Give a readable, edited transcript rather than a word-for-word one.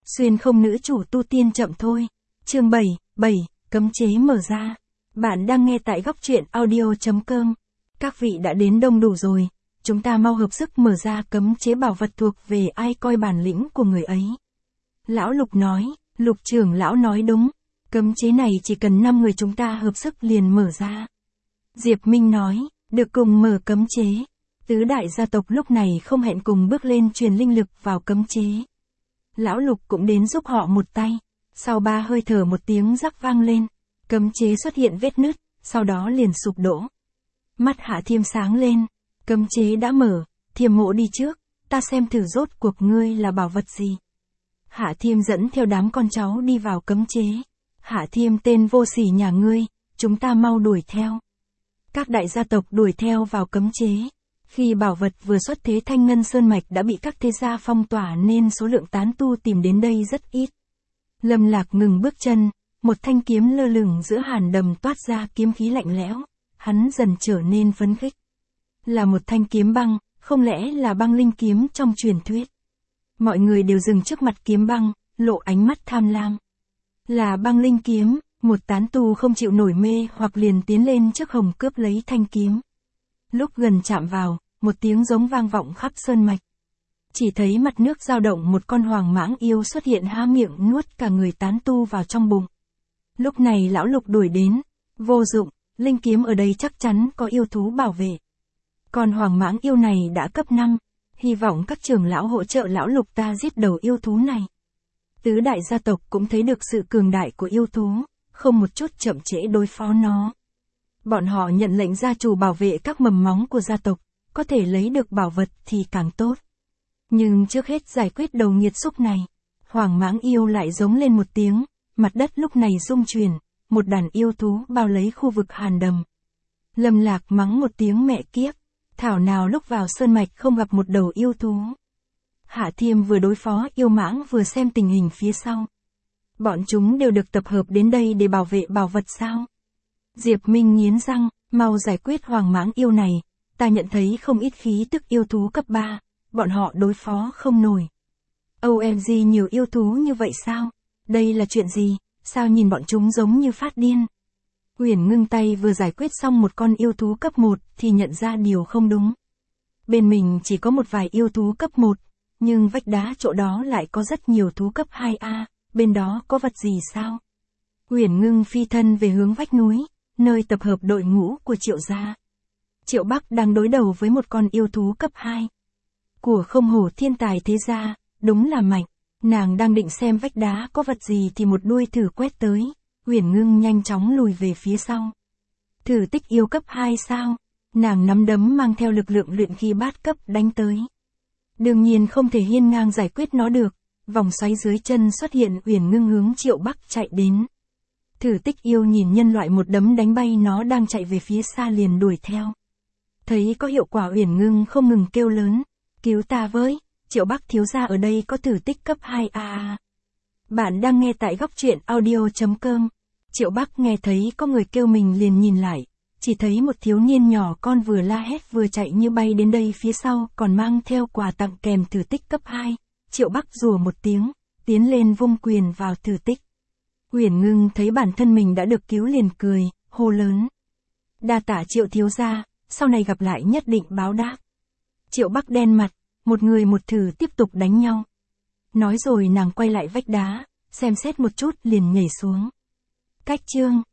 Xuyên không nữ chủ tu tiên chậm thôi. Chương 7, cấm chế mở ra. Bạn đang nghe tại góc truyện audio.com. Các vị đã đến đông đủ rồi, chúng ta mau hợp sức mở ra cấm chế bảo vật thuộc về ai coi bản lĩnh của người ấy. Lão Lục nói, Lục trưởng lão nói đúng, cấm chế này chỉ cần 5 người chúng ta hợp sức liền mở ra. Diệp Minh nói, được cùng mở cấm chế. Tứ đại gia tộc lúc này không hẹn cùng bước lên truyền linh lực vào cấm chế. Lão Lục cũng đến giúp họ một tay. Sau 3 hơi thở một tiếng rắc vang lên, cấm chế xuất hiện vết nứt, sau đó liền sụp đổ. Mắt Hạ Thiêm sáng lên, cấm chế đã mở, Thiêm Mộ đi trước, ta xem thử rốt cuộc ngươi là bảo vật gì. Hạ Thiêm dẫn theo đám con cháu đi vào cấm chế. Hạ Thiêm tên vô sỉ nhà ngươi, chúng ta mau đuổi theo. Các đại gia tộc đuổi theo vào cấm chế. Khi bảo vật vừa xuất thế Thanh Ngân Sơn Mạch đã bị các thế gia phong tỏa nên số lượng tán tu tìm đến đây rất ít. Lâm Lạc ngừng bước chân, một thanh kiếm lơ lửng giữa hàn đầm toát ra kiếm khí lạnh lẽo, hắn dần trở nên phấn khích. Là một thanh kiếm băng, không lẽ là băng linh kiếm trong truyền thuyết? Mọi người đều dừng trước mặt kiếm băng, lộ ánh mắt tham lam. Là băng linh kiếm, một tán tu không chịu nổi mê hoặc liền tiến lên trước hồng cướp lấy thanh kiếm. Lúc gần chạm vào, một tiếng giống vang vọng khắp sơn mạch. Chỉ thấy mặt nước dao động, một con hoàng mãng yêu xuất hiện há miệng nuốt cả người tán tu vào trong bụng. Lúc này lão Lục đuổi đến, vô dụng, linh kiếm ở đây chắc chắn có yêu thú bảo vệ. Còn hoàng mãng yêu này đã cấp 5, hy vọng các trưởng lão hỗ trợ lão Lục ta giết đầu yêu thú này. Tứ đại gia tộc cũng thấy được sự cường đại của yêu thú, không một chút chậm trễ đối phó nó. Bọn họ nhận lệnh gia chủ bảo vệ các mầm móng của gia tộc, có thể lấy được bảo vật thì càng tốt. Nhưng trước hết giải quyết đầu nghiệt xúc này, hoàng mãng yêu lại giống lên một tiếng, mặt đất lúc này rung chuyển, một đàn yêu thú bao lấy khu vực hàn đầm. Lâm Lạc mắng một tiếng mẹ kiếp, thảo nào lúc vào sơn mạch không gặp một đầu yêu thú. Hạ Thiêm vừa đối phó yêu mãng vừa xem tình hình phía sau. Bọn chúng đều được tập hợp đến đây để bảo vệ bảo vật sao? Diệp Minh nghiến răng, mau giải quyết hoàng mãng yêu này, ta nhận thấy không ít khí tức yêu thú cấp 3, bọn họ đối phó không nổi. OMG nhiều yêu thú như vậy sao? Đây là chuyện gì? Sao nhìn bọn chúng giống như phát điên? Uyển Ngưng tay vừa giải quyết xong một con yêu thú cấp 1 thì nhận ra điều không đúng. Bên mình chỉ có một vài yêu thú cấp 1, nhưng vách đá chỗ đó lại có rất nhiều thú cấp 2A, bên đó có vật gì sao? Uyển Ngưng phi thân về hướng vách núi, nơi tập hợp đội ngũ của Triệu gia. Triệu Bắc đang đối đầu với một con yêu thú cấp 2. Của Không Hổ thiên tài thế gia, đúng là mạnh. Nàng đang định xem vách đá có vật gì thì một đuôi thử quét tới. Uyển Ngưng nhanh chóng lùi về phía sau. Thử tích yêu cấp 2 sao? Nàng nắm đấm mang theo lực lượng luyện khí bát cấp đánh tới. Đương nhiên không thể hiên ngang giải quyết nó được. Vòng xoáy dưới chân xuất hiện, Uyển Ngưng hướng Triệu Bắc chạy đến. Thử tích yêu nhìn nhân loại một đấm đánh bay nó đang chạy về phía xa liền đuổi theo. Thấy có hiệu quả Uyển Ngưng không ngừng kêu lớn, cứu ta với, Triệu Bắc thiếu gia ở đây có thử tích cấp 2A. Bạn đang nghe tại góc truyện audio.com. Triệu Bắc nghe thấy có người kêu mình liền nhìn lại, chỉ thấy một thiếu niên nhỏ con vừa la hét vừa chạy như bay đến đây phía sau còn mang theo quà tặng kèm thử tích cấp 2. Triệu Bắc rủa một tiếng, tiến lên vung quyền vào thử tích. Uyển Ngưng thấy bản thân mình đã được cứu liền cười, hô lớn. Đa tạ Triệu thiếu gia, sau này gặp lại nhất định báo đáp. Triệu Bắc đen mặt, một người một thử tiếp tục đánh nhau. Nói rồi nàng quay lại vách đá, xem xét một chút liền nhảy xuống. Cách chương